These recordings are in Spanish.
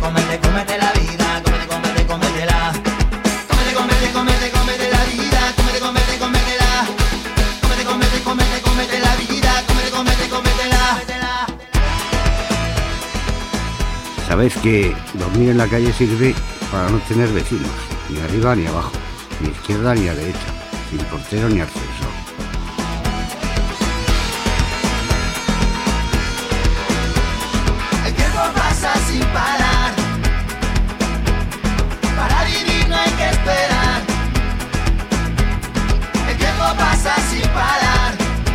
cómete la vida, cómetela. Cómete la vida, cómetela. Cómete la vida, cómetela. Sabéis que dormir en la calle sirve para no tener vecinos, ni arriba ni abajo, ni izquierda ni a derecha, sin portero ni ascensor. El tiempo pasa sin parar. Para vivir no hay que esperar. El tiempo pasa sin parar.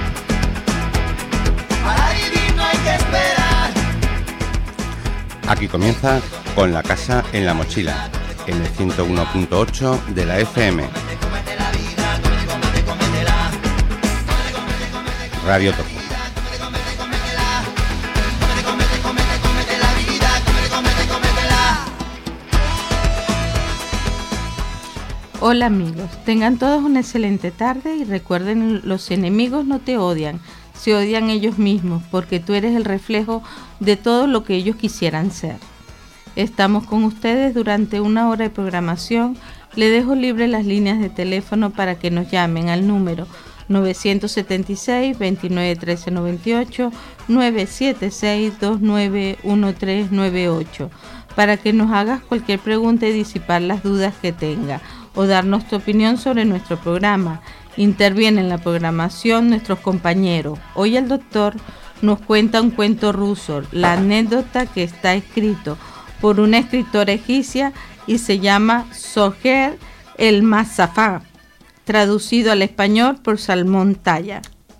Para vivir no hay que esperar. Aquí comienza Con la casa en la mochila, en el 101.8 de la FM. Radio Topo. Hola amigos, tengan todos una excelente tarde y recuerden, los enemigos no te odian, se odian ellos mismos porque tú eres el reflejo de todo lo que ellos quisieran ser. Estamos con ustedes durante una hora de programación. Le dejo libre las líneas de teléfono para que nos llamen al número 976-291398, 976-291398, para que nos hagas cualquier pregunta y disipar las dudas que tenga, o darnos tu opinión sobre nuestro programa. Intervienen en la programación nuestros compañeros. Hoy el doctor nos cuenta un cuento ruso, la anécdota que está escrito por una escritora egipcia y se llama Soher el Mazafá, traducido al español por Salmón Talla.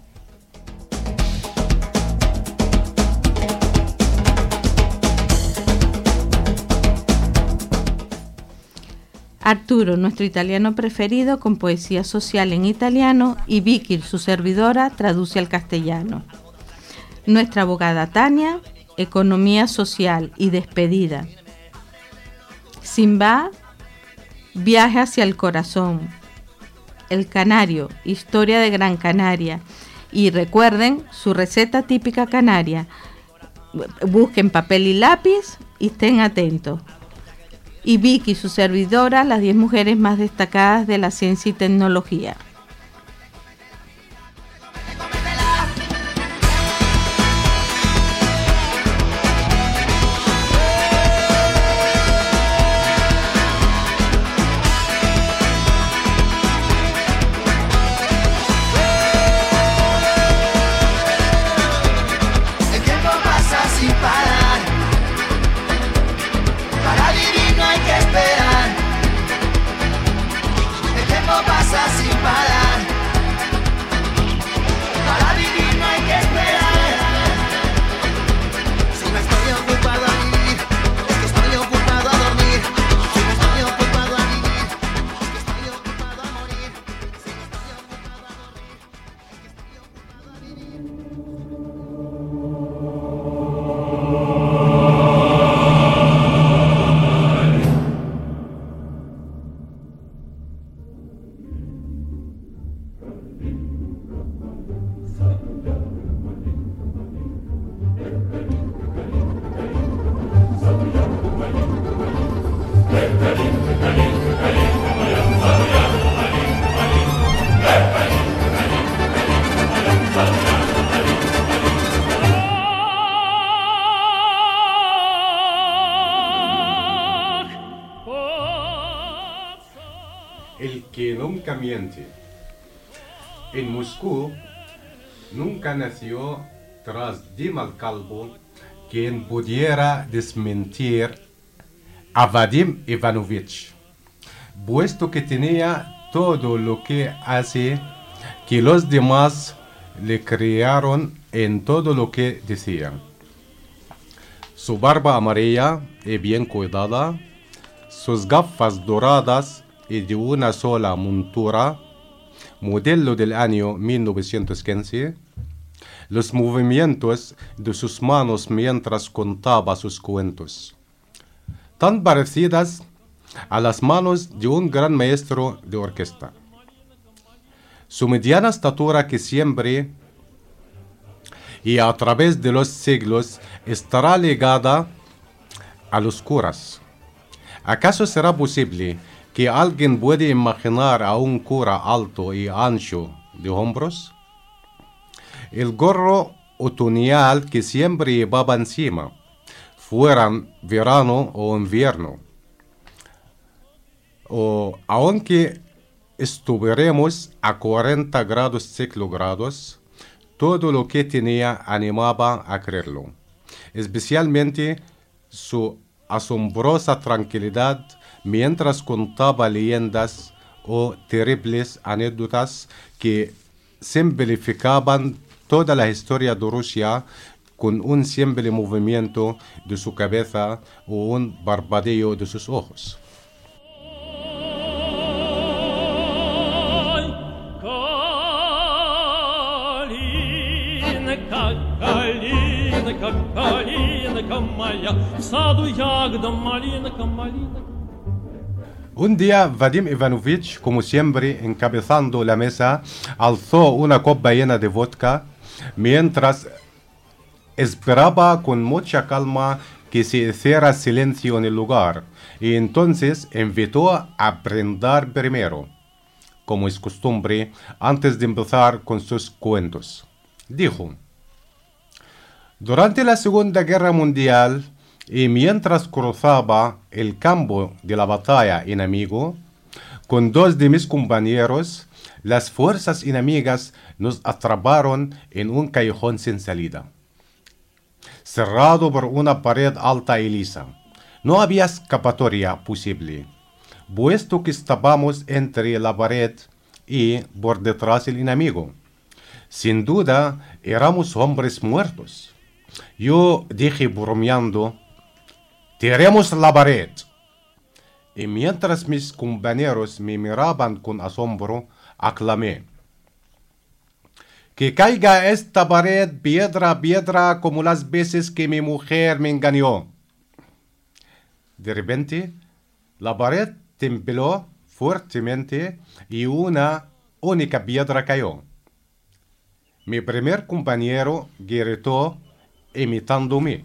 Arturo, nuestro italiano preferido, con poesía social en italiano, y Vicky, su servidora, traduce al castellano. Nuestra abogada Tania, economía social y despedida. Simba, viaje hacia el corazón. El canario, historia de Gran Canaria. Y recuerden su receta típica canaria. Busquen papel y lápiz y estén atentos. Y Vicky, su servidora, las 10 mujeres más destacadas de la ciencia y tecnología. El que nunca miente. En Moscú nunca nació tras Dimal Calvo quien pudiera desmentir a Vadim Ivanovich, puesto que tenía todo lo que hace que los demás le crearon en todo lo que decían. Su barba amarilla y bien cuidada, sus gafas doradas y de una sola montura, modelo del año 1915, los movimientos de sus manos mientras contaba sus cuentos, tan parecidas a las manos de un gran maestro de orquesta. Su mediana estatura, que siempre y a través de los siglos estará ligada a los curas. ¿Acaso será posible que alguien pueda imaginar a un cura alto y ancho de hombros? El gorro otoñal que siempre llevaba encima, fueran verano o invierno. O aunque estuviéramos a 40 grados centígrados, todo lo que tenía animaba a creerlo, especialmente su asombrosa tranquilidad mientras contaba leyendas o terribles anécdotas que simplificaban toda la historia de Rusia con un simple movimiento de su cabeza o un barbadeo de sus ojos. Un día, Vadim Ivanovich, como siempre, encabezando la mesa, alzó una copa llena de vodka, mientras esperaba con mucha calma que se hiciera silencio en el lugar, y entonces invitó a brindar primero, como es costumbre, antes de empezar con sus cuentos. Dijo: durante la Segunda Guerra Mundial, y mientras cruzaba el campo de la batalla enemigo, con 2 de mis compañeros, las fuerzas enemigas nos atraparon en un callejón sin salida, cerrado por una pared alta y lisa. No había escapatoria posible, puesto que estábamos entre la pared y por detrás el enemigo. Sin duda, éramos hombres muertos. Yo dije bromeando: ¡tiremos la pared! Y mientras mis compañeros me miraban con asombro, aclamé: ¡que caiga esta pared piedra a piedra como las veces que mi mujer me engañó! De repente, la pared tembló fuertemente y una única piedra cayó. Mi primer compañero gritó imitándome: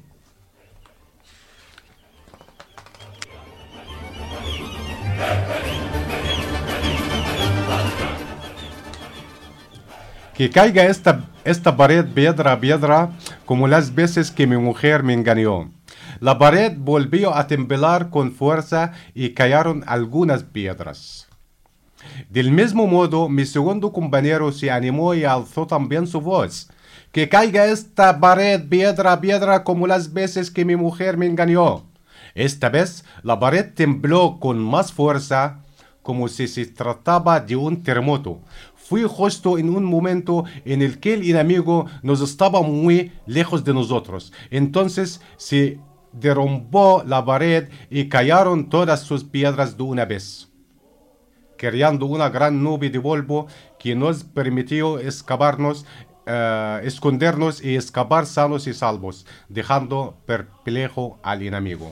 que caiga esta pared piedra a piedra como las veces que mi mujer me engañó. La pared volvió a temblar con fuerza y cayeron algunas piedras. Del mismo modo, mi segundo compañero se animó y alzó también su voz: que caiga esta pared piedra a piedra como las veces que mi mujer me engañó. Esta vez la pared tembló con más fuerza, como si se trataba de un terremoto. Fue justo en un momento en el que el enemigo nos estaba muy lejos de nosotros. Entonces se derrumbó la pared y cayeron todas sus piedras de una vez, creando una gran nube de polvo que nos permitió escondernos y escapar sanos y salvos, dejando perplejo al enemigo.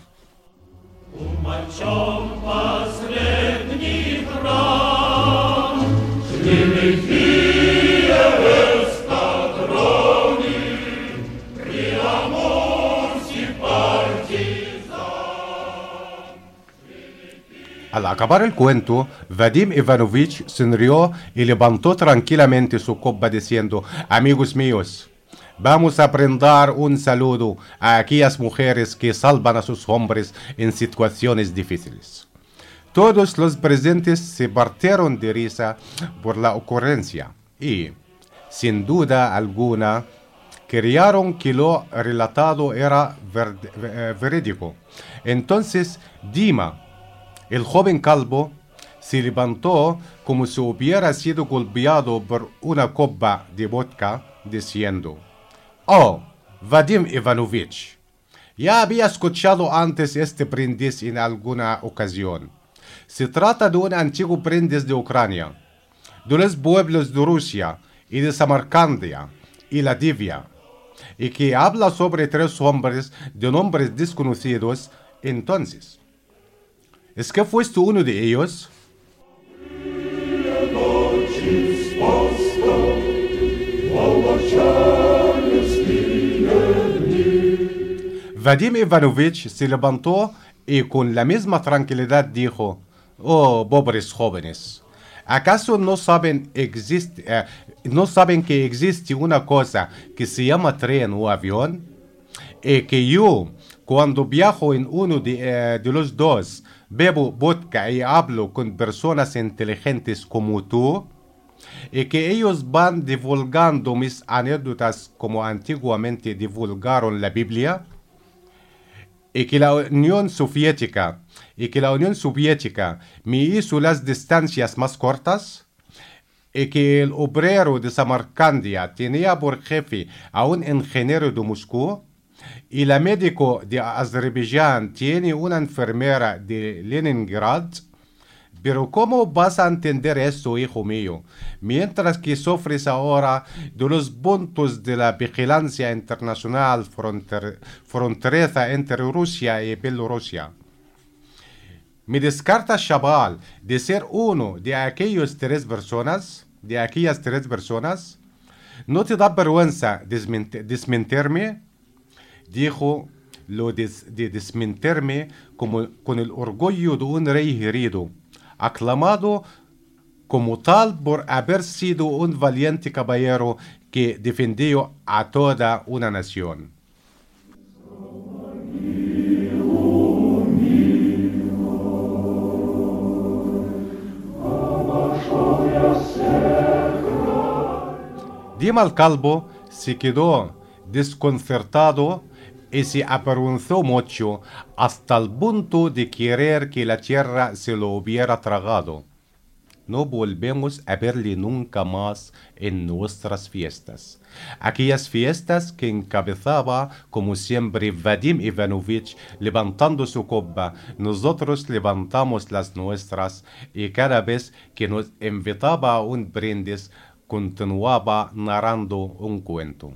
Al acabar el cuento, Vadim Ivanovich sonrió y levantó tranquilamente su copa diciendo: amigos míos, vamos a brindar un saludo a aquellas mujeres que salvan a sus hombres en situaciones difíciles. Todos los presentes se partieron de risa por la ocurrencia y, sin duda alguna, creyeron que lo relatado era verídico. Entonces Dima, el joven calvo, se levantó como si hubiera sido golpeado por una copa de vodka, diciendo: «Oh, Vadim Ivanovich, ya había escuchado antes este brindis en alguna ocasión. Se trata de un antiguo brindis de Ucrania, de los pueblos de Rusia y de Samarcandia y Latviia, y que habla sobre 3 hombres de nombres desconocidos. Entonces, ¿es que fuiste uno de ellos?» Vadim Ivanovich se levantó y con la misma tranquilidad dijo: «Oh, pobres jóvenes, ¿acaso no saben que existe una cosa que se llama tren o avión? Y que yo, cuando viajo en uno de los dos, bebo vodka y hablo con personas inteligentes como tú, y que ellos van divulgando mis anécdotas como antiguamente divulgaron la Biblia, y que la Unión Soviética me hizo las distancias más cortas, y que el obrero de Samarcandia tenía por jefe a un ingeniero de Moscú, y la médico de Azerbaiyán tiene una enfermera de Leningrad. Pero ¿cómo vas a entender esto, hijo mío, mientras que sufres ahora de los puntos de la vigilancia internacional fronteriza entre Rusia y Bielorrusia? ¿Me descartas, chaval, de ser uno de aquellas tres personas? ¿No te da vergüenza desmentirme? Dijo lo de desmentirme con el orgullo de un rey herido, aclamado como tal por haber sido un valiente caballero que defendió a toda una nación. Dima el Calvo se quedó desconcertado y se avergonzó mucho hasta el punto de querer que la tierra se lo hubiera tragado. No volvemos a verle nunca más en nuestras fiestas. Aquellas fiestas que encabezaba, como siempre, Vadim Ivanovich levantando su copa. Nosotros levantamos las nuestras y cada vez que nos invitaba a un brindis, continuaba narrando un cuento.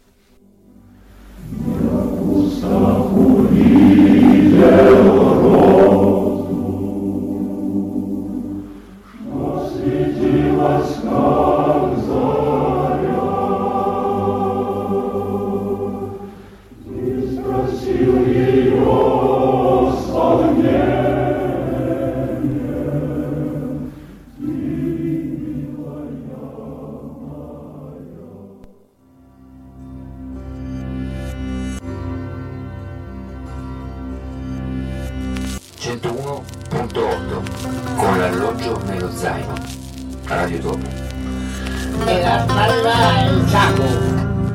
Con l'alloggio nello zaino. Radio Topo. E la spalla il saco.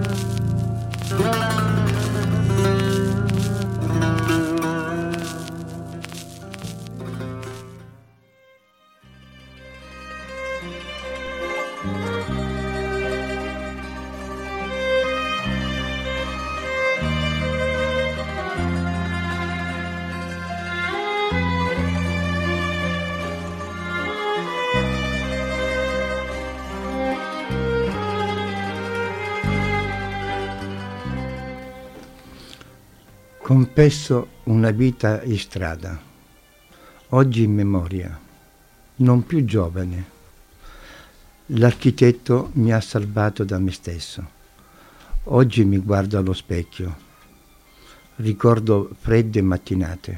Confesso una vita in strada, oggi in memoria, non più giovane. L'architetto mi ha salvato da me stesso. Oggi mi guardo allo specchio, ricordo fredde mattinate.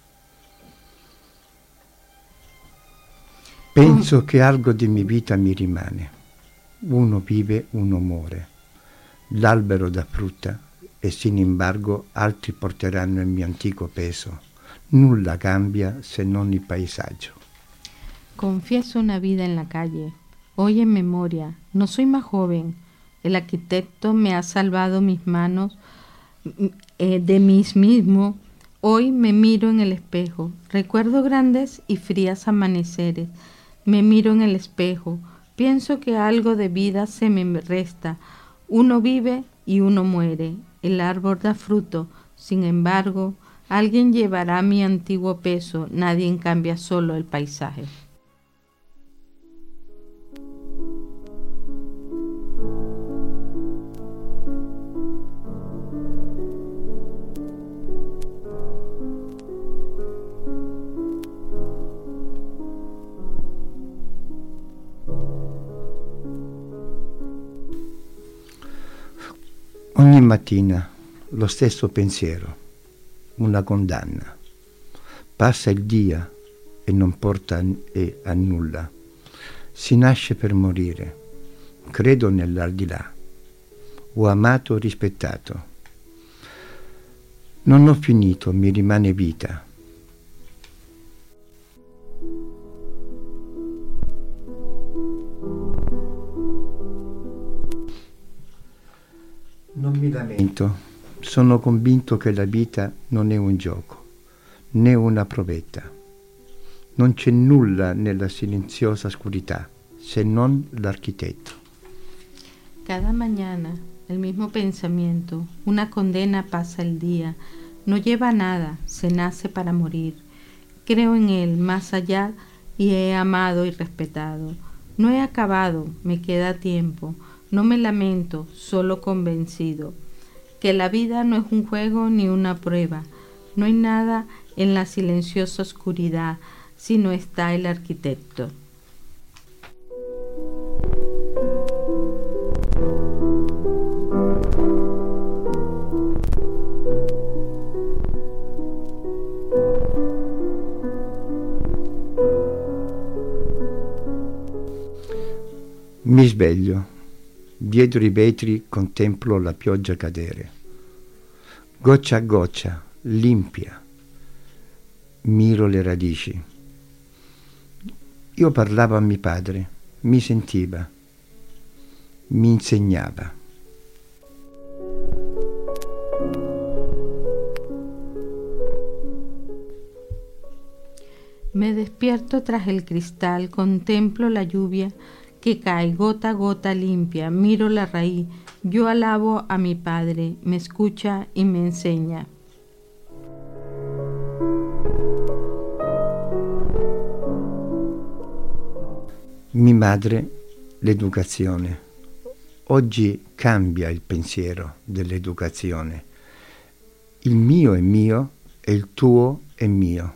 Penso che algo di mia vita mi rimane. Uno vive, uno muore. L'albero dà frutta e sin embargo altri porteranno il mio antico peso. Nulla cambia se non il paesaggio. Confieso una vida en la calle, hoy en memoria, no soy más joven. El arquitecto me ha salvado mis manos de mí mismo. Hoy me miro en el espejo, recuerdo grandes y frías amaneceres. Me miro en el espejo, pienso que algo de vida se me resta. Uno vive y uno muere. El árbol da fruto, sin embargo, alguien llevará mi antiguo peso, nadie cambia, solo el paisaje. Ogni mattina lo stesso pensiero. una condanna. Passa il dia e non porta a nulla. Si nasce per morire. Credo nell'aldilà. Ho amato e rispettato. Non ho finito, mi rimane vita. Non mi lamento, sono convinto che la vita non è un gioco, né una provetta. Non c'è nulla nella silenziosa oscurità, se non l'architetto. Cada mañana, el mismo pensamiento, una condena pasa el día, no lleva nada, se nace para morir. Creo en él más allá y he amado y respetado. No he acabado, me queda tiempo. No me lamento, solo convencido, que la vida no es un juego ni una prueba. No hay nada en la silenciosa oscuridad, sino está el arquitecto. Mi sveglio. Dietro i vetri contemplo la pioggia cadere. Goccia a goccia, limpia. Miro le radici. Io parlavo a mio padre, mi sentiva, mi insegnava. Me despierto tras el cristal, contemplo la lluvia que cae gota a gota limpia, miro la raíz, yo alabo a mi padre, me escucha y me enseña. Mi madre, l'educazione. Oggi cambia il pensiero dell'educazione. Il mio è mio e il tuo è mio.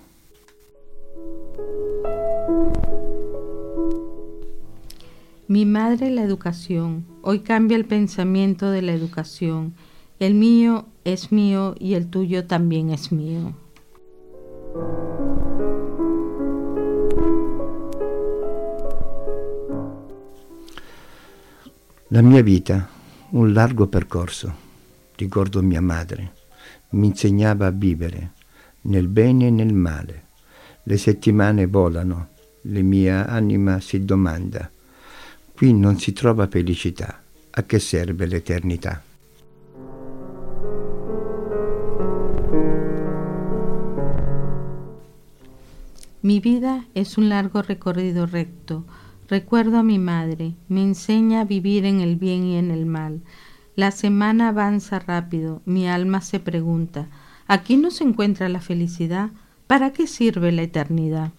Mi madre, la educación. Hoy cambia el pensamiento de la educación. El mío es mío y el tuyo también es mío. La mia vita, un largo percorso. Ricordo mia madre. Mi insegnava a vivere, nel bene e nel male. Le settimane volano, la mia anima si domanda. Qui non si trova felicità. A che serve l'eternità? Mi vida es un largo recorrido recto. Recuerdo a mi madre, me enseña a vivir en el bien y en el mal. La semana avanza rápido, mi alma se pregunta, ¿aquí no se encuentra la felicidad? ¿Para qué sirve la eternidad?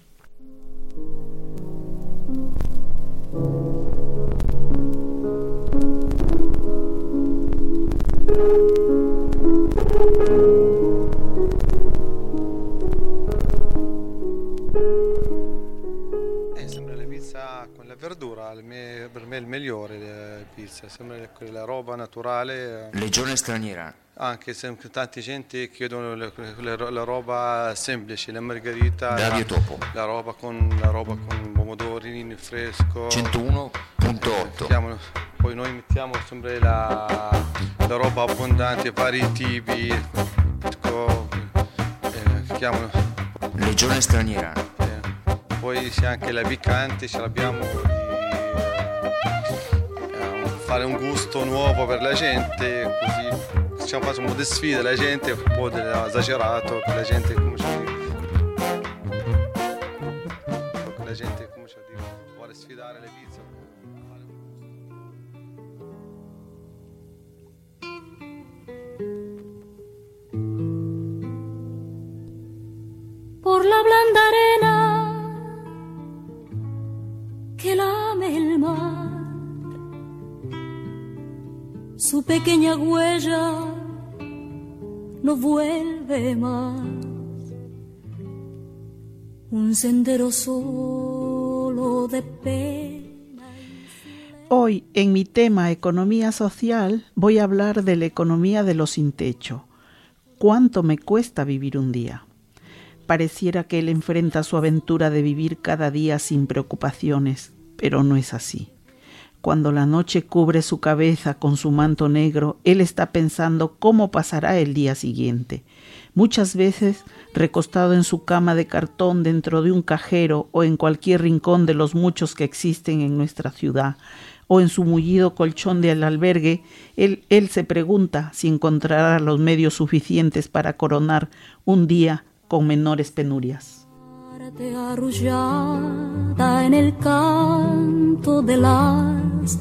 Sembra le pizza con la verdura, per me è il migliore le pizza, sembra la roba naturale. Legione straniera. Anche se tanta gente chiedono la roba semplice, la margherita, Radio Topo. la roba con pomodorini fresco. 101.8. Poi noi mettiamo sempre la roba abbondante, vari tipi, chiamano Legione straniera. Poi c'è anche la piccante, ce l'abbiamo fare un gusto nuovo per la gente, così facciamo un po' di sfida, la gente un po' esagerato, la gente comincia a dire, vuole sfidare le pizze. Por la blanda arena que lame el mar, su pequeña huella no vuelve más. Un sendero solo de pena. Hoy, en mi tema Economía Social, voy a hablar de la economía de los sin techo. cuánto me cuesta vivir un día. Pareciera que él enfrenta su aventura de vivir cada día sin preocupaciones, pero no es así. Cuando la noche cubre su cabeza con su manto negro, él está pensando cómo pasará el día siguiente. Muchas veces, recostado en su cama de cartón dentro de un cajero o en cualquier rincón de los muchos que existen en nuestra ciudad, o en su mullido colchón del albergue, él se pregunta si encontrará los medios suficientes para coronar un día con menores penurias. Arrullada en el canto de las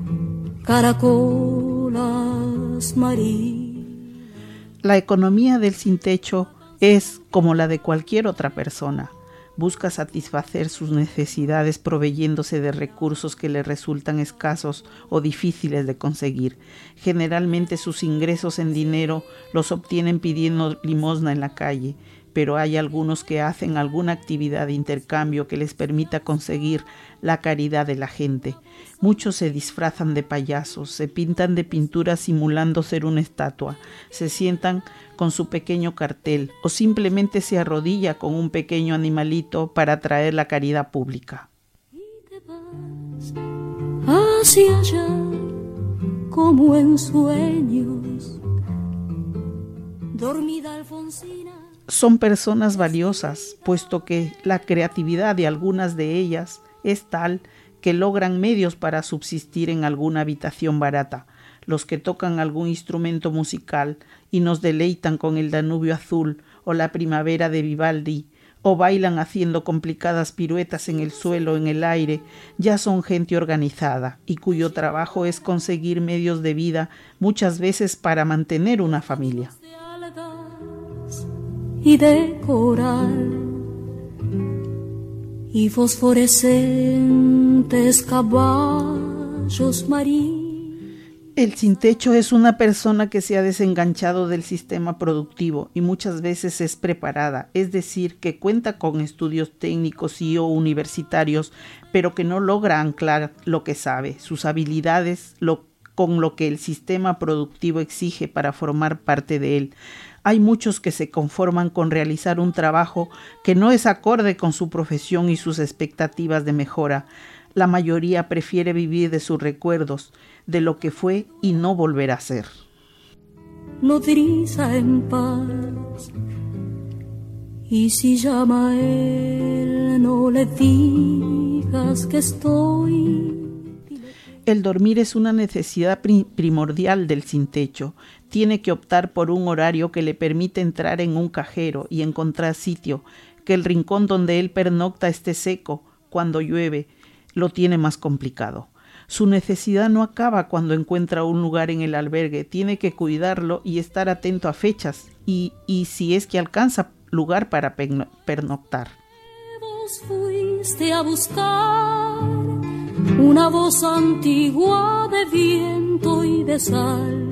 caracolas marinas. La economía del sin techo es como la de cualquier otra persona. Busca satisfacer sus necesidades proveyéndose de recursos que le resultan escasos o difíciles de conseguir. Generalmente sus ingresos en dinero los obtienen pidiendo limosna en la calle, pero hay algunos que hacen alguna actividad de intercambio que les permita conseguir la caridad de la gente. Muchos se disfrazan de payasos, se pintan de pinturas simulando ser una estatua, se sientan con su pequeño cartel o simplemente se arrodilla con un pequeño animalito para traer la caridad pública. Y te vas hacia allá como en sueños, dormida Alfonsina. Son personas valiosas, puesto que la creatividad de algunas de ellas es tal que logran medios para subsistir en alguna habitación barata. Los que tocan algún instrumento musical y nos deleitan con el Danubio Azul o la Primavera de Vivaldi, o bailan haciendo complicadas piruetas en el suelo, en el aire, ya son gente organizada y cuyo trabajo es conseguir medios de vida, muchas veces para mantener una familia. Y de coral y fosforescentes caballos marinos. El sin techo es una persona que se ha desenganchado del sistema productivo y muchas veces es preparada, es decir, que cuenta con estudios técnicos y o universitarios, pero que no logra anclar lo que sabe, sus habilidades, con lo que el sistema productivo exige para formar parte de él. Hay muchos que se conforman con realizar un trabajo que no es acorde con su profesión y sus expectativas de mejora. La mayoría prefiere vivir de sus recuerdos, de lo que fue y no volver a ser. Nodriza en paz, y si llama a él, no le digas que estoy. El dormir es una necesidad primordial del sin techo. Tiene que optar por un horario que le permite entrar en un cajero y encontrar sitio, que el rincón donde él pernocta esté seco. Cuando llueve, lo tiene más complicado. Su necesidad no acaba cuando encuentra un lugar en el albergue. Tiene que cuidarlo y estar atento a fechas y si es que alcanza lugar para pernoctar. Vos fuiste a buscar una voz antigua de viento y de sal.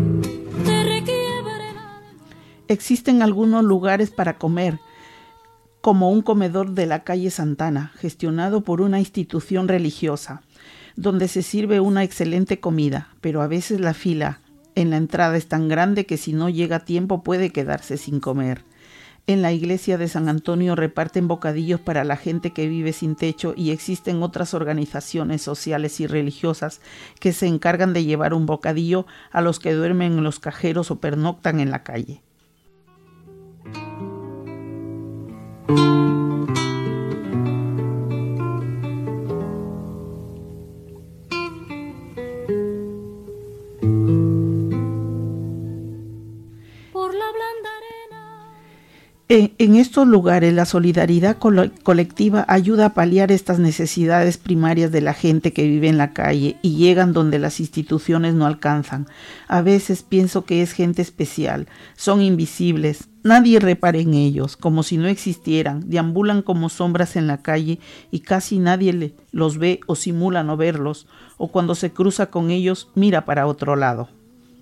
Existen algunos lugares para comer, como un comedor de la calle Santana, gestionado por una institución religiosa, donde se sirve una excelente comida, pero a veces la fila en la entrada es tan grande que si no llega a tiempo puede quedarse sin comer. En la iglesia de San Antonio reparten bocadillos para la gente que vive sin techo y existen otras organizaciones sociales y religiosas que se encargan de llevar un bocadillo a los que duermen en los cajeros o pernoctan en la calle. En estos lugares la solidaridad colectiva ayuda a paliar estas necesidades primarias de la gente que vive en la calle y llegan donde las instituciones no alcanzan. A veces pienso que es gente especial, son invisibles, nadie repara en ellos, como si no existieran, deambulan como sombras en la calle y casi nadie los ve o simula no verlos, o cuando se cruza con ellos mira para otro lado.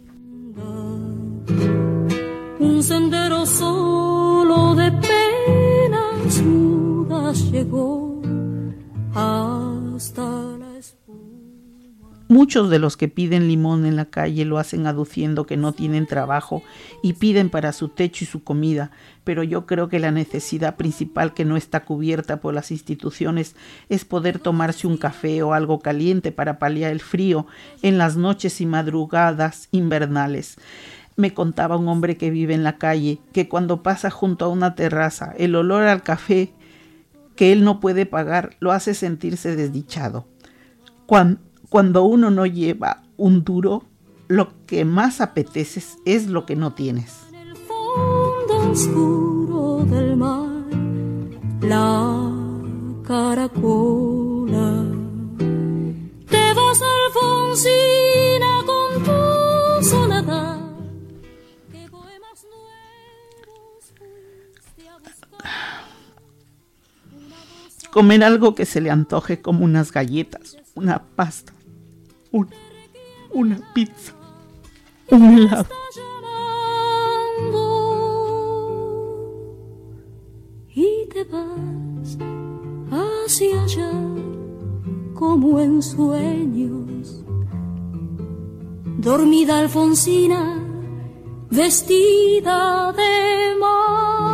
Un sendero solo de penas mudas llegó hasta la espuma. Muchos de los que piden limón en la calle lo hacen aduciendo que no tienen trabajo y piden para su techo y su comida, pero yo creo que la necesidad principal que no está cubierta por las instituciones es poder tomarse un café o algo caliente para paliar el frío en las noches y madrugadas invernales. Me contaba un hombre que vive en la calle que cuando pasa junto a una terraza, el olor al café que él no puede pagar lo hace sentirse desdichado. Cuando uno no lleva un duro, lo que más apeteces es lo que no tienes. En el fondo oscuro del mar, la caracola. Te vas, Alfonsina, con tu soledad. ¿Qué poemas nuevos fuiste a buscar? Comer algo que se le antoje como unas galletas, una pasta, una pizza, un helado. Y te vas hacia allá como en sueños. Dormida Alfonsina, vestida de mar.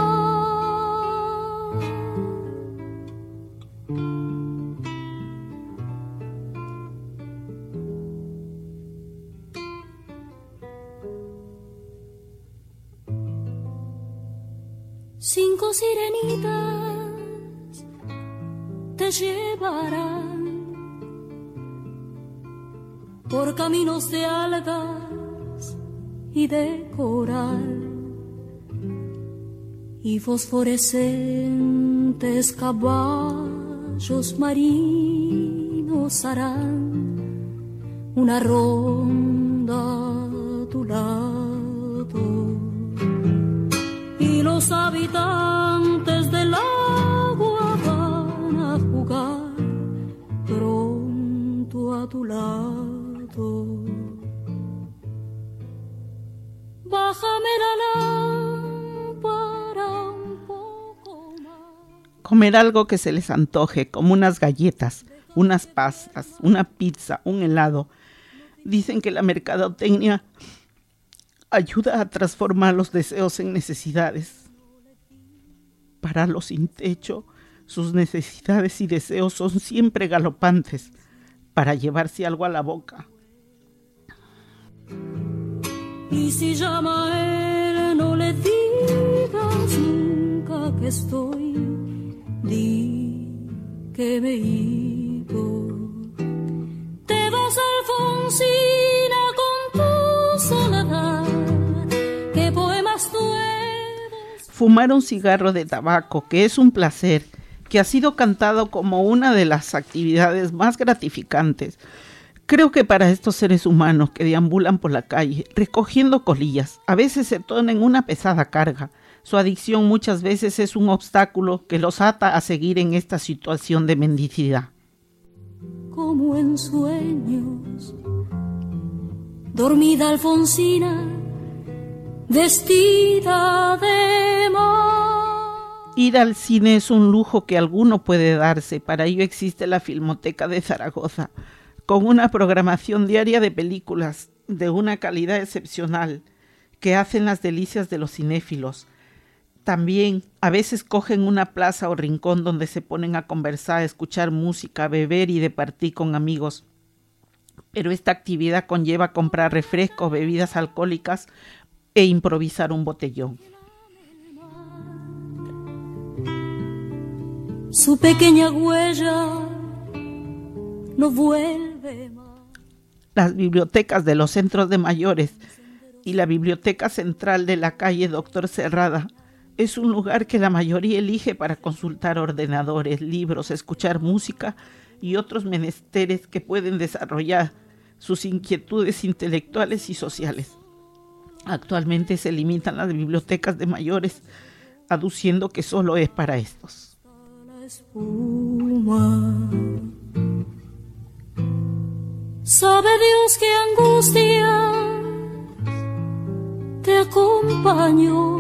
5 sirenitas te llevarán por caminos de algas y de coral, y fosforescentes caballos marinos harán una ronda a tu lado. Y los habitantes del agua van a jugar pronto a tu lado. Bájame la lámpara un poco más. Comer algo que se les antoje, como unas galletas, unas pastas, una pizza, un helado. Dicen que la mercadotecnia ayuda a transformar los deseos en necesidades. Para los sin techo, sus necesidades y deseos son siempre galopantes para llevarse algo a la boca. Y si llama a él, no le digas nunca que estoy, di que me he ido. Te vas, Alfonsina, con tu soledad. ¿Qué poemas nuevos? Fumar un cigarro de tabaco, que es un placer, que ha sido cantado como una de las actividades más gratificantes. Creo que para estos seres humanos que deambulan por la calle, recogiendo colillas, a veces se tornan una pesada carga. Su adicción muchas veces es un obstáculo que los ata a seguir en esta situación de mendicidad. Como en sueños, dormida Alfonsina, vestida de mar. Ir al cine es un lujo que alguno puede darse. Para ello existe la Filmoteca de Zaragoza, con una programación diaria de películas de una calidad excepcional que hacen las delicias de los cinéfilos. También a veces cogen una plaza o rincón donde se ponen a conversar, a escuchar música, a beber y departir con amigos. Pero esta actividad conlleva comprar refrescos, bebidas alcohólicas e improvisar un botellón. Su pequeña huella no vuelve más. Las bibliotecas de los centros de mayores y la biblioteca central de la calle Doctor Cerrada es un lugar que la mayoría elige para consultar ordenadores, libros, escuchar música y otros menesteres que pueden desarrollar sus inquietudes intelectuales y sociales. Actualmente se limitan las bibliotecas de mayores, aduciendo que solo es para estos. La espuma. Sabe Dios qué angustia te acompañó,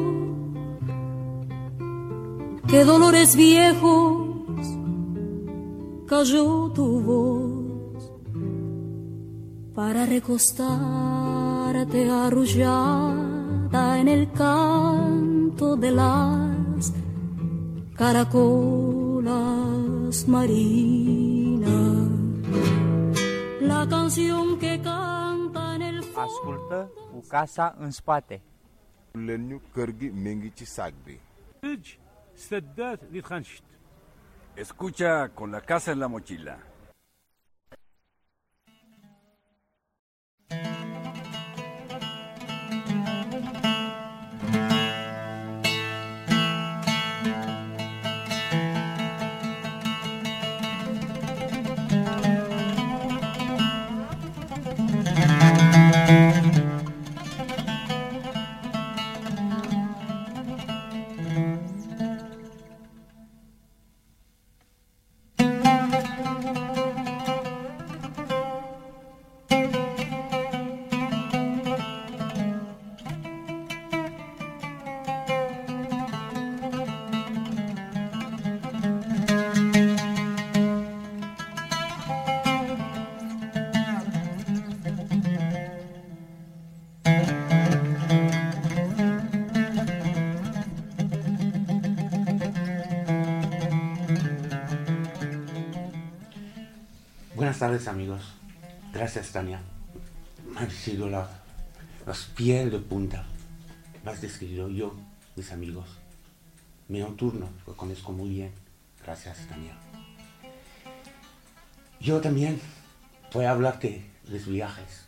qué dolores viejos cayó tu voz, para recostarte arrullada en el canto de las caracolas marinas. La canción que canta en el fondo. Ascultă cu casa în spate. Lenyu kărgi mengi ci sagbi. Sadat ditkhanshit. Escucha con la casa en la mochila. Buenas tardes, amigos. Gracias, Tania. Me han sido las piel de punta. Me has descrito yo, mis amigos. Mi turno, lo conozco muy bien. Gracias, Tania. Yo también voy a hablarte de mis viajes.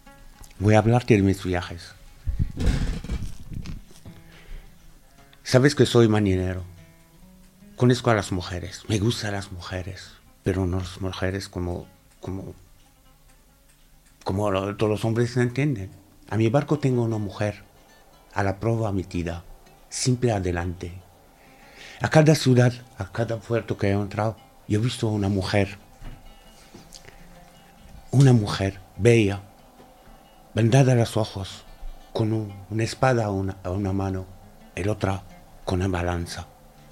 Sabes que soy marinero. Conozco a las mujeres. Me gustan las mujeres. Pero no las mujeres como todos los hombres entienden. A mi barco tengo una mujer, a la prueba metida, siempre adelante. A cada ciudad, a cada puerto que he entrado, yo he visto una mujer bella, vendada a los ojos, con una espada a una mano, el otra con una balanza.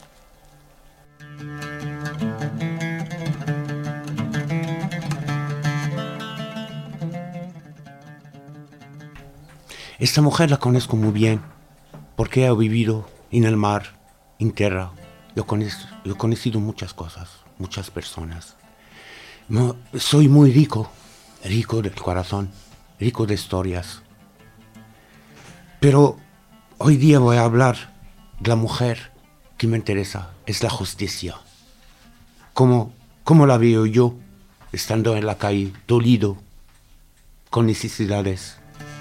Esta mujer la conozco muy bien, porque he vivido en el mar, en tierra. Yo he conocido muchas cosas, muchas personas. Soy muy rico del corazón, rico de historias. Pero hoy día voy a hablar de la mujer que me interesa, es la justicia. ¿Cómo la veo yo, estando en la calle, dolido, con necesidades?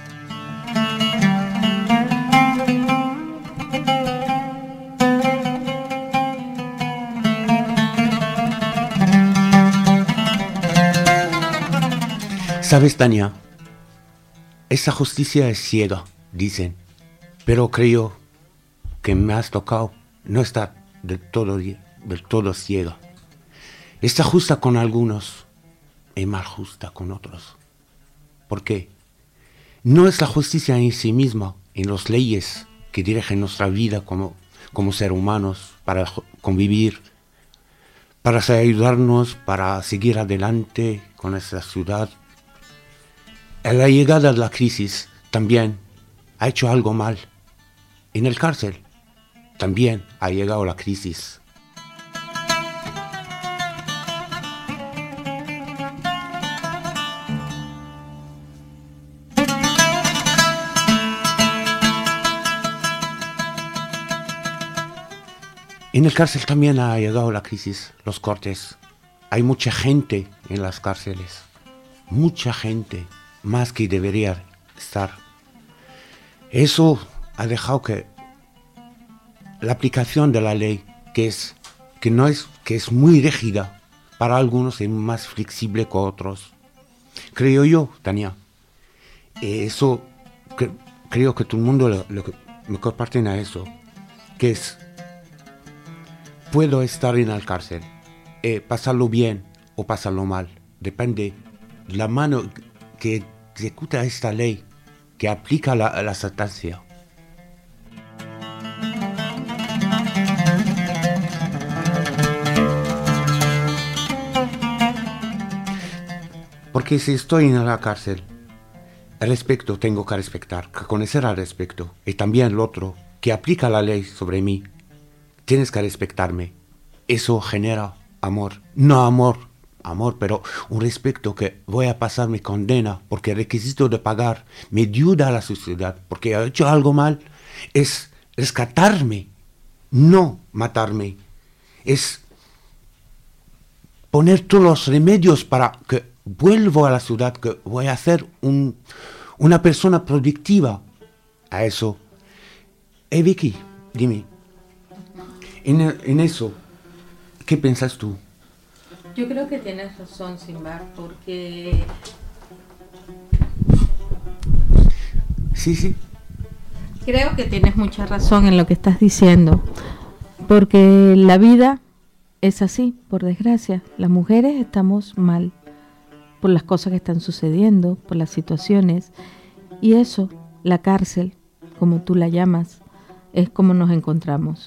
¿Sabes, Tania? Esa justicia es ciega, dicen, pero creo que me has tocado no está del todo ciega. Está justa con algunos y mal justa con otros. ¿Por qué? No es la justicia en sí misma, en las leyes que dirigen nuestra vida como seres humanos, para convivir, para ayudarnos, para seguir adelante con esta ciudad. En la llegada de la crisis también ha hecho algo mal. En el cárcel también ha llegado la crisis. En el cárcel también ha llegado la crisis, los cortes. Hay mucha gente en las cárceles, mucha gente, más que debería estar. Eso ha dejado que la aplicación de la ley, que es muy rígida para algunos y más flexible que otros. Creo yo, Tania. Eso creo que todo el mundo me comparten a eso, que es puedo estar en la cárcel, pasarlo bien o pasarlo mal, depende de la mano que ejecuta esta ley, que aplica la sentencia. Porque si estoy en la cárcel respeto, tengo que respetar, que conocer al respecto. Y también el otro, que aplica la ley sobre mí. Tienes que respetarme. Eso genera amor. No amor, pero un respeto que voy a pasar mi condena porque el requisito de pagar me ayuda a la sociedad, porque he hecho algo mal, es rescatarme, no matarme. Es poner todos los remedios para que vuelvo a la ciudad, que voy a ser una persona productiva a eso. Vicky, dime, en eso, ¿qué piensas tú? Yo creo que tienes razón, Simbar, porque... Sí. Creo que tienes mucha razón en lo que estás diciendo, porque la vida es así, por desgracia. Las mujeres estamos mal por las cosas que están sucediendo, por las situaciones, y eso, la cárcel, como tú la llamas, es como nos encontramos.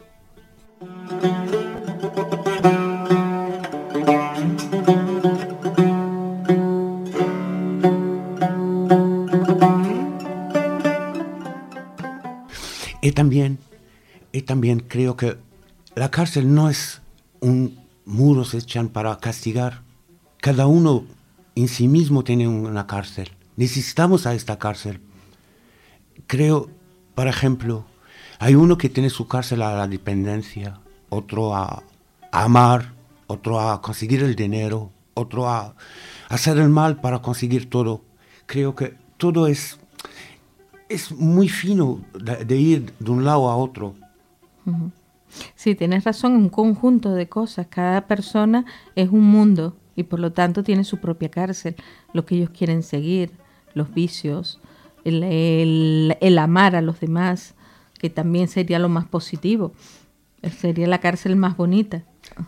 Y también creo que la cárcel no es un muro se echan para castigar. Cada uno en sí mismo tiene una cárcel. Necesitamos a esta cárcel. Creo, por ejemplo, hay uno que tiene su cárcel a la dependencia, otro a amar, otro a conseguir el dinero, otro a hacer el mal para conseguir todo. Creo que todo es muy fino de ir de un lado a otro. Uh-huh. Sí, tienes razón, un conjunto de cosas. Cada persona es un mundo y por lo tanto tiene su propia cárcel. Lo que ellos quieren seguir, los vicios, el amar a los demás, que también sería lo más positivo. Sería la cárcel más bonita.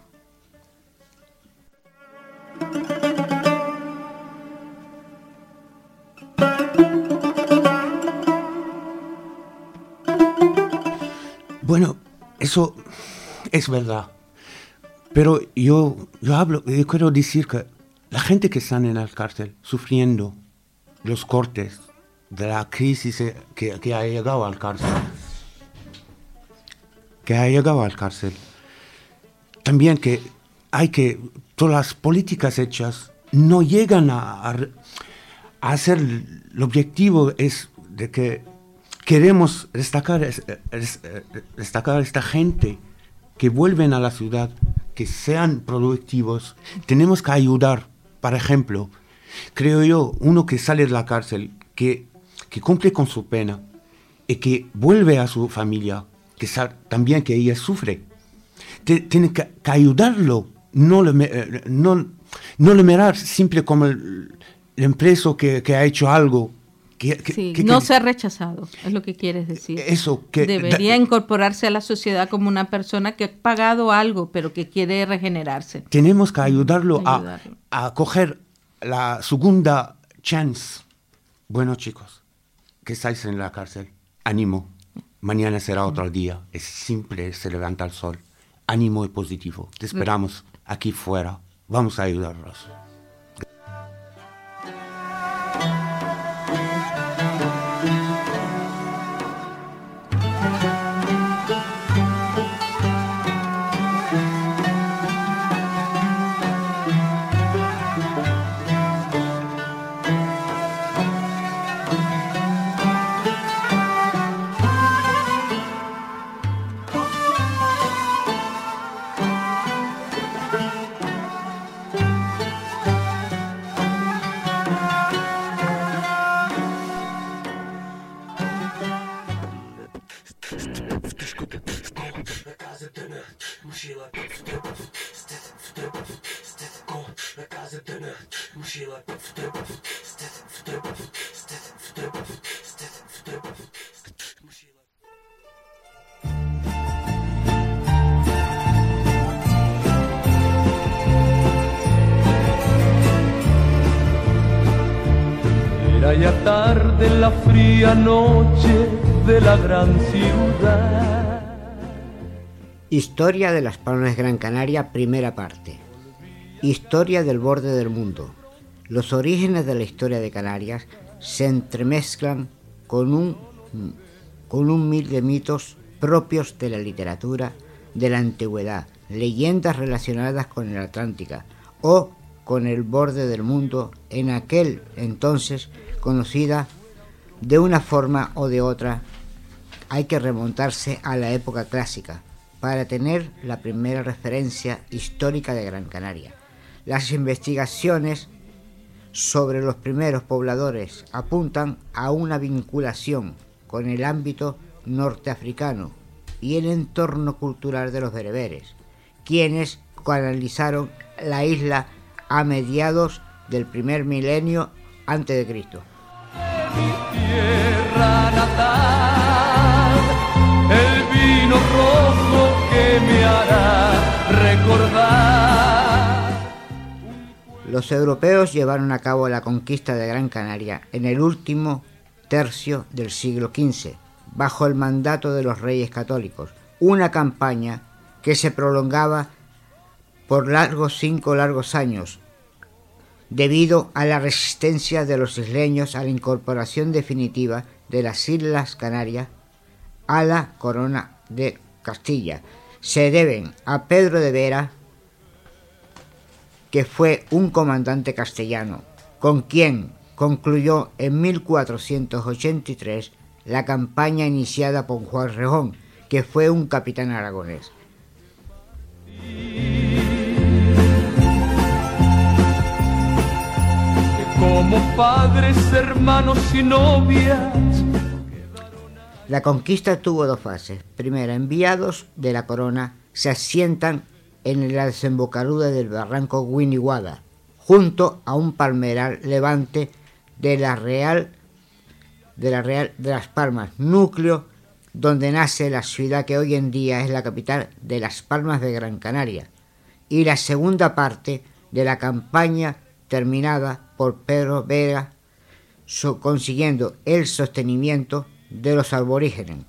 Bueno, eso es verdad. Pero yo quiero decir que la gente que está en la cárcel sufriendo los cortes de la crisis que ha llegado al cárcel, también que todas las políticas hechas no llegan a hacer el objetivo es de que queremos destacar a esta gente que vuelven a la ciudad, que sean productivos. Tenemos que ayudar, por ejemplo, creo yo, uno que sale de la cárcel, que cumple con su pena y que vuelve a su familia, también que ella sufre. Tiene que ayudarlo, no lo mirar siempre como el empreso que ha hecho algo. No ser rechazado, es lo que quieres decir. Eso, debería incorporarse a la sociedad como una persona que ha pagado algo, pero que quiere regenerarse. Tenemos que ayudarlo. A coger la segunda chance. Bueno, chicos, que estáis en la cárcel, ánimo. Mañana será otro día. Es simple, se levanta el sol. Ánimo y positivo. Te esperamos aquí fuera. Vamos a ayudarlos. Era ya tarde en la fría noche de la gran ciudad. Historia de las Palmas de Gran Canaria, primera parte. Historia del borde del mundo. Los orígenes de la historia de Canarias se entremezclan con un mil de mitos propios de la literatura de la antigüedad, leyendas relacionadas con el Atlántica o con el borde del mundo en aquel entonces conocida de una forma o de otra. Hay que remontarse a la época clásica para tener la primera referencia histórica de Gran Canaria. Las investigaciones sobre los primeros pobladores apuntan a una vinculación con el ámbito norteafricano y el entorno cultural de los bereberes, quienes colonizaron la isla a mediados del primer milenio antes de Cristo. Mi tierra natal, el vino rojo que me hará recordar. Los europeos llevaron a cabo la conquista de Gran Canaria en el último tercio del siglo XV, bajo el mandato de los reyes católicos, una campaña que se prolongaba por 5 largos años, debido a la resistencia de los isleños a la incorporación definitiva de las Islas Canarias a la corona de Castilla. Se deben a Pedro de Vera, que fue un comandante castellano, con quien concluyó en 1483 la campaña iniciada por Juan Rejón, que fue un capitán aragonés. Como padres, hermanos y novias. La conquista tuvo 2 fases. Primera, enviados de la corona se asientan en la desembocadura del barranco Guiniguada, junto a un palmeral levante de Las Palmas, núcleo donde nace la ciudad que hoy en día es la capital de Las Palmas de Gran Canaria, y la segunda parte de la campaña terminada por Pedro Vera, consiguiendo el sostenimiento de los aborígenes,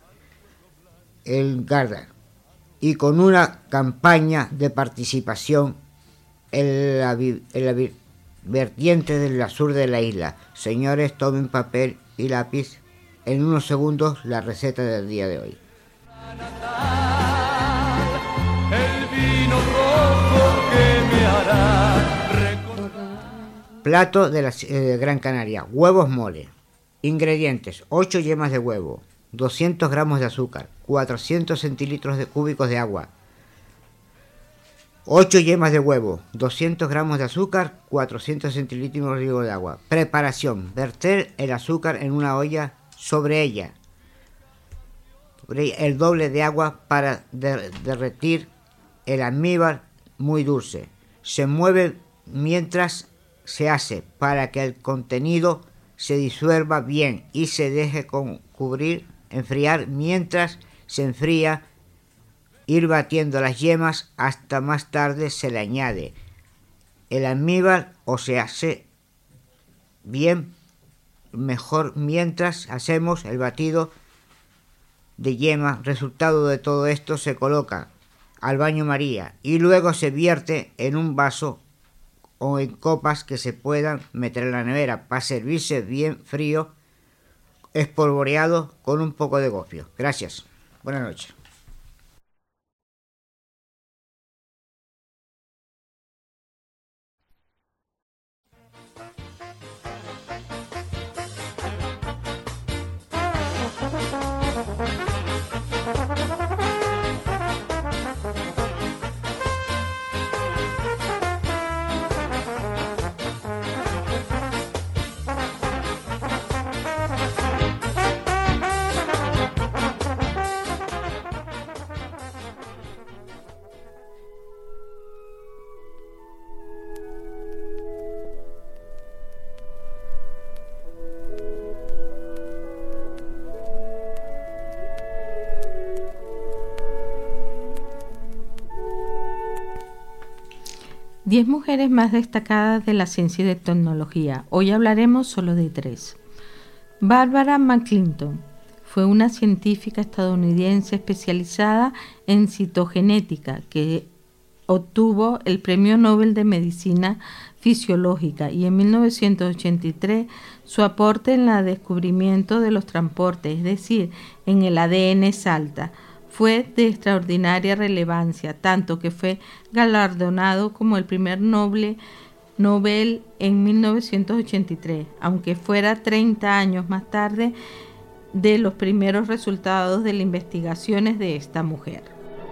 el Garda, y con una campaña de participación en la vertiente del sur de la isla. Señores, tomen papel y lápiz. En unos segundos la receta del día de hoy. El vino rojo que me hará plato de la Gran Canaria: huevos mole. Ingredientes: 8 yemas de huevo, 200 gramos de azúcar, 400 centilitros cúbicos de agua. 8 yemas de huevo, 200 gramos de azúcar, 400 centilitros de agua. Preparación: verter el azúcar en una olla, sobre ella el doble de agua para derretir el almíbar muy dulce. Se mueve mientras se hace para que el contenido se disuelva bien y se deje enfriar. Mientras se enfría, ir batiendo las yemas hasta más tarde se le añade el almíbar o se hace bien mejor mientras hacemos el batido de yema. Resultado de todo esto se coloca al baño María y luego se vierte en un vaso o en copas que se puedan meter en la nevera para servirse bien frío, espolvoreado con un poco de gofio. Gracias. Buenas noches. Diez mujeres más destacadas de la ciencia y de tecnología. Hoy hablaremos solo de 3. Barbara McClinton fue una científica estadounidense especializada en citogenética que obtuvo el Premio Nobel de Medicina Fisiológica y en 1983 su aporte en el descubrimiento de los transportes, es decir, en el ADN salta, fue de extraordinaria relevancia, tanto que fue galardonado como el primer Nobel en 1983, aunque fuera 30 años más tarde de los primeros resultados de las investigaciones de esta mujer.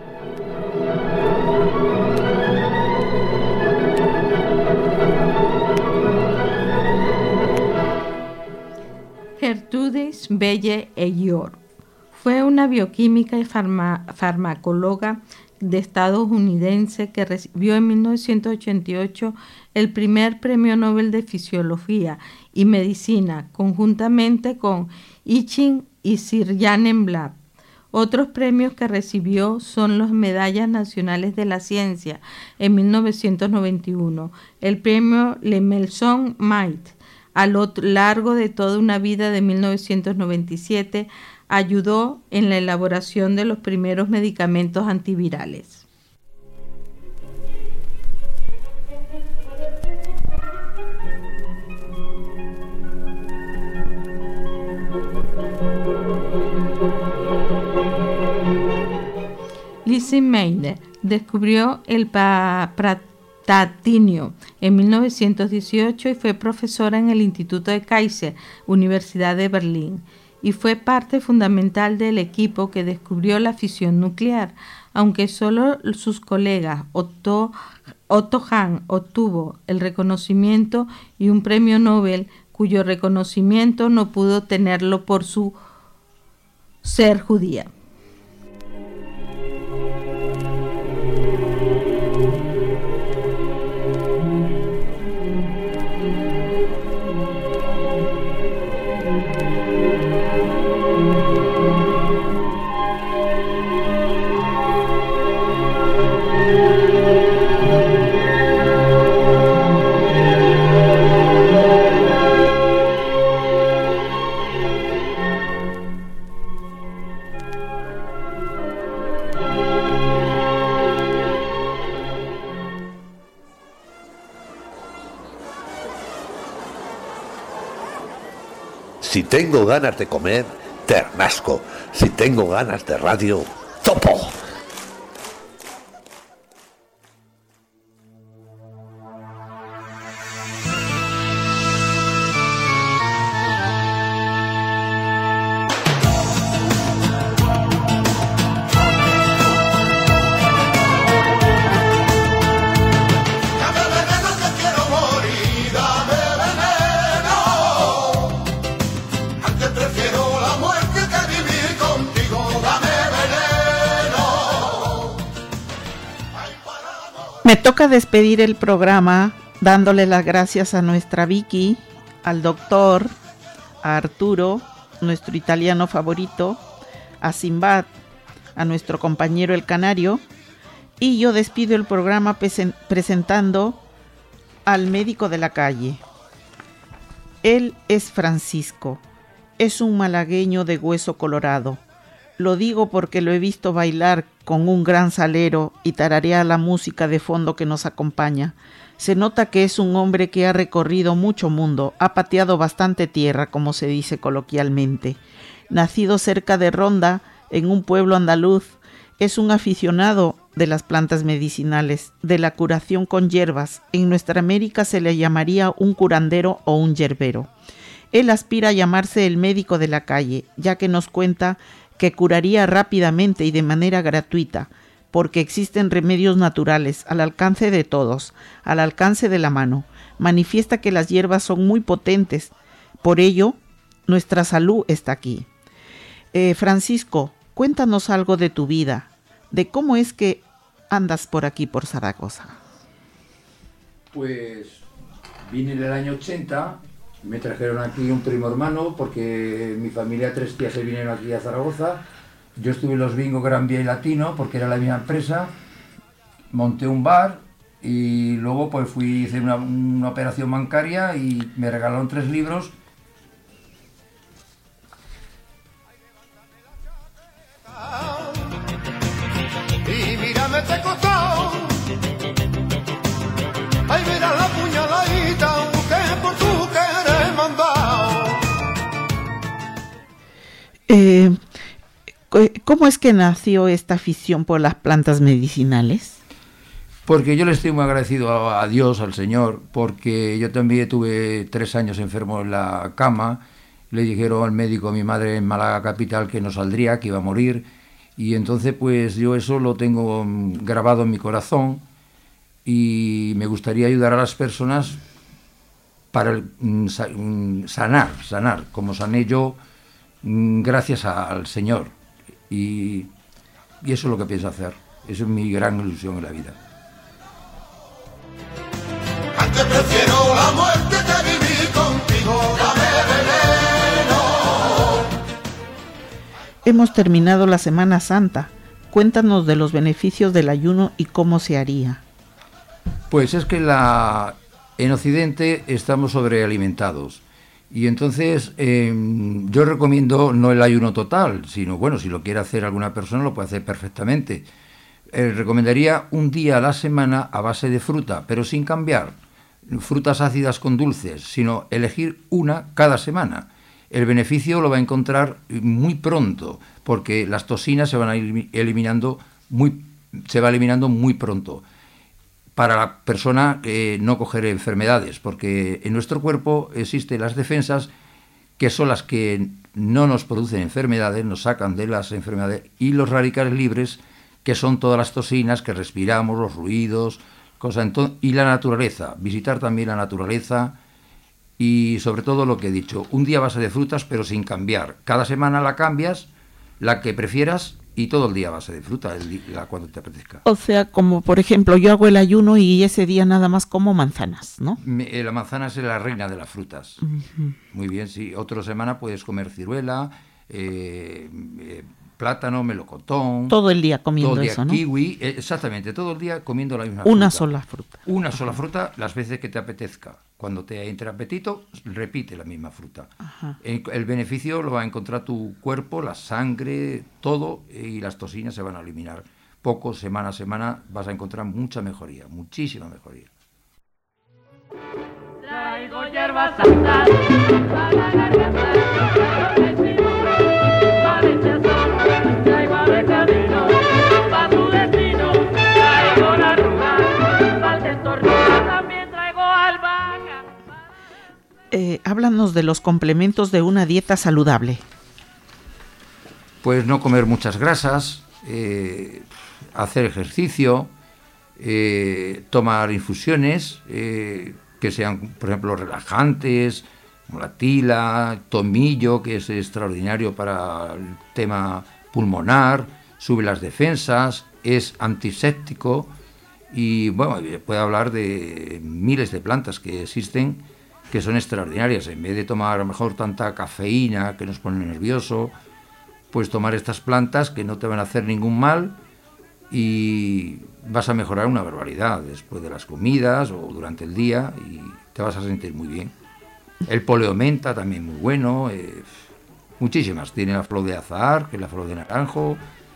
Gertrudis Belle Eyor fue una bioquímica y farmacóloga estadounidense que recibió en 1988 el primer Premio Nobel de Fisiología y Medicina, conjuntamente con Ichin y Sir Janen Blatt. Otros premios que recibió son las Medallas Nacionales de la Ciencia en 1991, el Premio Le Melson Mait. A lo largo de toda una vida de 1997, ayudó en la elaboración de los primeros medicamentos antivirales. Lise Meitner descubrió el pratinio en 1918 y fue profesora en el Instituto de Kaiser, Universidad de Berlín, y fue parte fundamental del equipo que descubrió la fisión nuclear, aunque solo sus colegas Otto Hahn obtuvo el reconocimiento y un premio Nobel, cuyo reconocimiento no pudo tenerlo por su ser judía. Si tengo ganas de comer, ternasco. Si tengo ganas de radio, topo. Me toca despedir el programa dándole las gracias a nuestra Vicky, al doctor, a Arturo, nuestro italiano favorito, a Simbad, a nuestro compañero el canario, y yo despido el programa presentando al médico de la calle. Él es Francisco, es un malagueño de hueso colorado. Lo digo porque lo he visto bailar con un gran salero y tararear la música de fondo que nos acompaña. Se nota que es un hombre que ha recorrido mucho mundo, ha pateado bastante tierra, como se dice coloquialmente. Nacido cerca de Ronda, en un pueblo andaluz, es un aficionado de las plantas medicinales, de la curación con hierbas. En nuestra América se le llamaría un curandero o un yerbero. Él aspira a llamarse el médico de la calle, ya que nos cuenta que curaría rápidamente y de manera gratuita, porque existen remedios naturales al alcance de todos, al alcance de la mano. Manifiesta que las hierbas son muy potentes, por ello nuestra salud está aquí. Francisco, cuéntanos algo de tu vida, de cómo es que andas por aquí, por Zaragoza. Pues vine en el año 80, me trajeron aquí un primo hermano, porque mi familia 3 tías se vinieron aquí a Zaragoza. Yo estuve en los Bingo Gran Vía y Latino, porque era la misma empresa, monté un bar y luego pues hice una operación bancaria y me regalaron 3 libros. Y mírame, te costó ¿Cómo es que nació esta afición por las plantas medicinales? Porque yo le estoy muy agradecido a Dios, al Señor, porque yo también tuve 3 años enfermo en la cama. Le dijeron al médico a mi madre en Málaga capital que no saldría, que iba a morir. Y entonces pues yo eso lo tengo grabado en mi corazón y me gustaría ayudar a las personas para sanar, como sané yo gracias al Señor. Y eso es lo que pienso hacer. Eso es mi gran ilusión en la vida. Antes prefiero la muerte que vivir contigo, dame veneno. Hemos terminado la Semana Santa. Cuéntanos de los beneficios del ayuno y cómo se haría. Pues es que en Occidente estamos sobrealimentados. Y entonces yo recomiendo no el ayuno total, sino, bueno, si lo quiere hacer alguna persona lo puede hacer perfectamente. Recomendaría un día a la semana a base de fruta, pero sin cambiar frutas ácidas con dulces, sino elegir una cada semana. El beneficio lo va a encontrar muy pronto, porque las toxinas se van a ir eliminando muy pronto. Para la persona no coger enfermedades, porque en nuestro cuerpo existen las defensas que son las que no nos producen enfermedades, nos sacan de las enfermedades, y los radicales libres, que son todas las toxinas que respiramos, los ruidos, y la naturaleza, visitar también la naturaleza y sobre todo lo que he dicho, un día a base de frutas pero sin cambiar. Cada semana la cambias, la que prefieras, y todo el día a base de fruta, cuando te apetezca. O sea, como por ejemplo, yo hago el ayuno y ese día nada más como manzanas, ¿no? La manzana es la reina de las frutas. Uh-huh. Muy bien, sí. Otra semana puedes comer ciruela, plátano, melocotón. Todo el día comiendo todo el día eso, ¿no? Kiwi, exactamente, todo el día comiendo la misma fruta. Una sola fruta, las veces que te apetezca. Cuando te entre apetito, repite la misma fruta. El beneficio lo va a encontrar tu cuerpo, la sangre, todo, y las toxinas se van a eliminar. Poco, semana a semana, vas a encontrar mucha mejoría, muchísima mejoría. Traigo hierbas santas para la garganta, traigo ave camino pa' tu destino, traigo la arruga pa'l destornillo, también traigo albahaca. Háblanos de los complementos de una dieta saludable. Pues no comer muchas grasas, hacer ejercicio, tomar infusiones que sean, por ejemplo, relajantes, como la tila, tomillo, que es extraordinario para el tema pulmonar, sube las defensas, es antiséptico y, bueno, puedo hablar de miles de plantas que existen que son extraordinarias. En vez de tomar a lo mejor tanta cafeína que nos pone nervioso, pues tomar estas plantas que no te van a hacer ningún mal y vas a mejorar una barbaridad después de las comidas o durante el día y te vas a sentir muy bien. El Poleomenta también muy bueno, muchísimas. Tiene la flor de azahar, que es la flor de naranjo.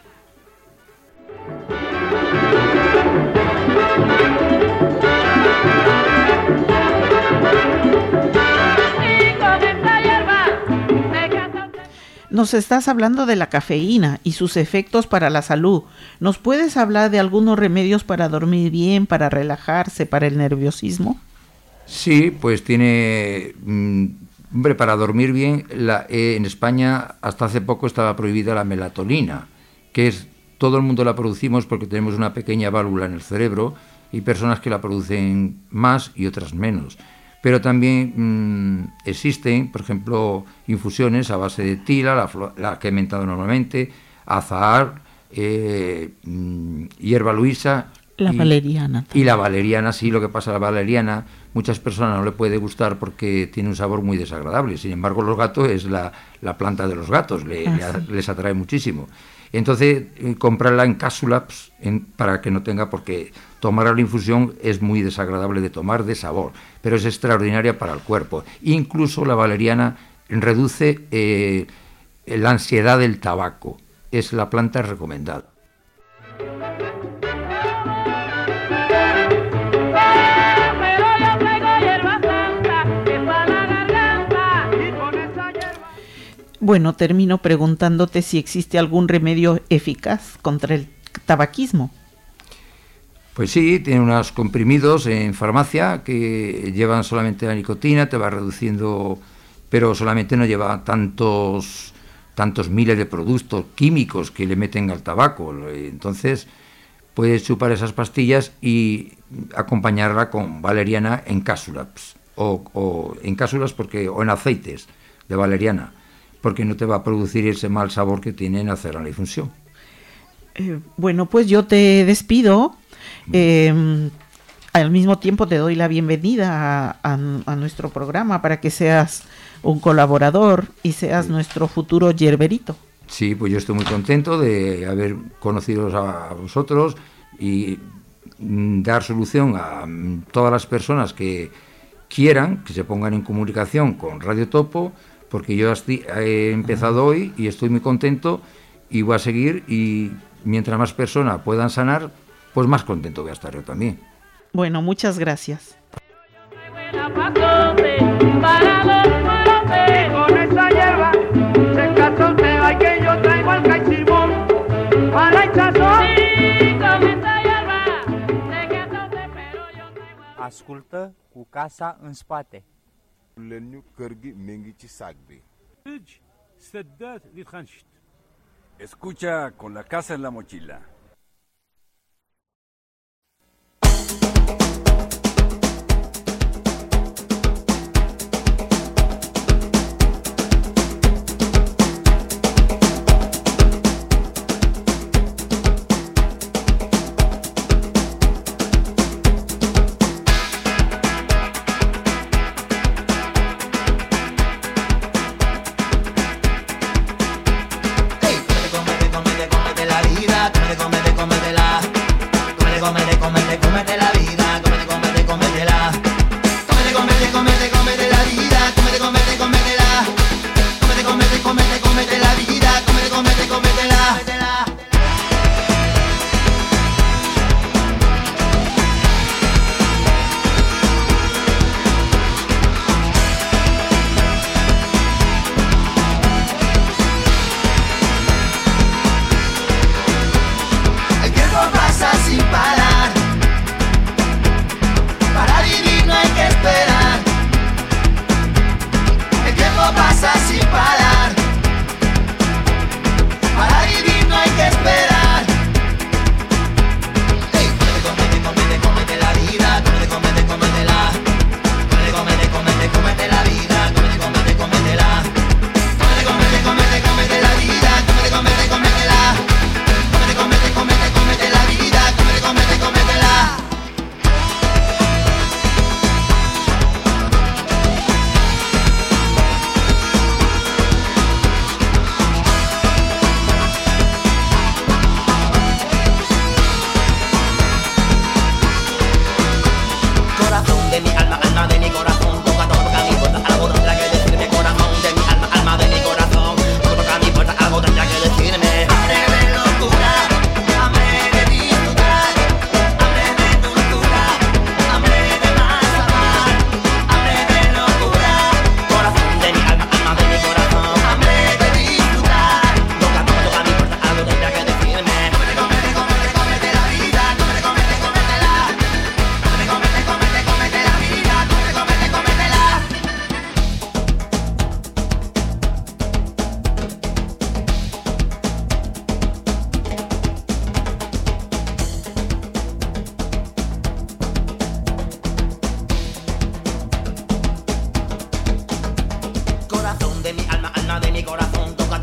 Nos estás hablando de la cafeína y sus efectos para la salud. ¿Nos puedes hablar de algunos remedios para dormir bien, para relajarse, para el nerviosismo? Sí, pues tiene... hombre, para dormir bien, en España hasta hace poco estaba prohibida la melatonina, que es todo el mundo la producimos porque tenemos una pequeña válvula en el cerebro y personas que la producen más y otras menos. Pero también existen, por ejemplo, infusiones a base de tila, la que he mentado normalmente, azahar, hierba luisa. Valeriana. Y la valeriana, sí, lo que pasa, la valeriana, muchas personas no le puede gustar porque tiene un sabor muy desagradable. Sin embargo, los gatos es la planta de los gatos, les atrae muchísimo. Entonces, comprarla en cápsulas para que no tenga, porque tomar la infusión es muy desagradable de tomar, de sabor, pero es extraordinaria para el cuerpo. Incluso la valeriana reduce la ansiedad del tabaco. Es la planta recomendada. Bueno, termino preguntándote si existe algún remedio eficaz contra el tabaquismo. Pues sí, tiene unos comprimidos en farmacia que llevan solamente la nicotina, te va reduciendo, pero solamente no lleva tantos miles de productos químicos que le meten al tabaco. Entonces puedes chupar esas pastillas y acompañarla con valeriana en cápsulas o en cápsulas o en aceites de valeriana, porque no te va a producir ese mal sabor que tiene en hacer la infusión. Bueno, pues yo te despido. Al mismo tiempo te doy la bienvenida a nuestro programa para que seas un colaborador y seas nuestro futuro yerberito. Sí, pues yo estoy muy contento de haber conocido a vosotros y dar solución a todas las personas que quieran, que se pongan en comunicación con Radio Topo, porque yo he empezado hoy y estoy muy contento y voy a seguir, y mientras más personas puedan sanar, pues más contento voy a estar yo también. Bueno, muchas gracias. Con esa hierba se casoteo, hay que yo traigo al cachimón para el sazón. Sí, con esa hierba se casoteo, pero yo traigo. Ascultă cu casa în spate. Leniu kërgi mengi ci sagbi. سدات دي تخنشت. Escucha con la casa en la mochila.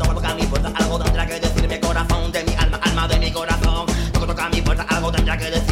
Algo tendrá que decirme, corazón de mi alma, alma de mi corazón. Toca mi puerta, algo tendrá que decirme.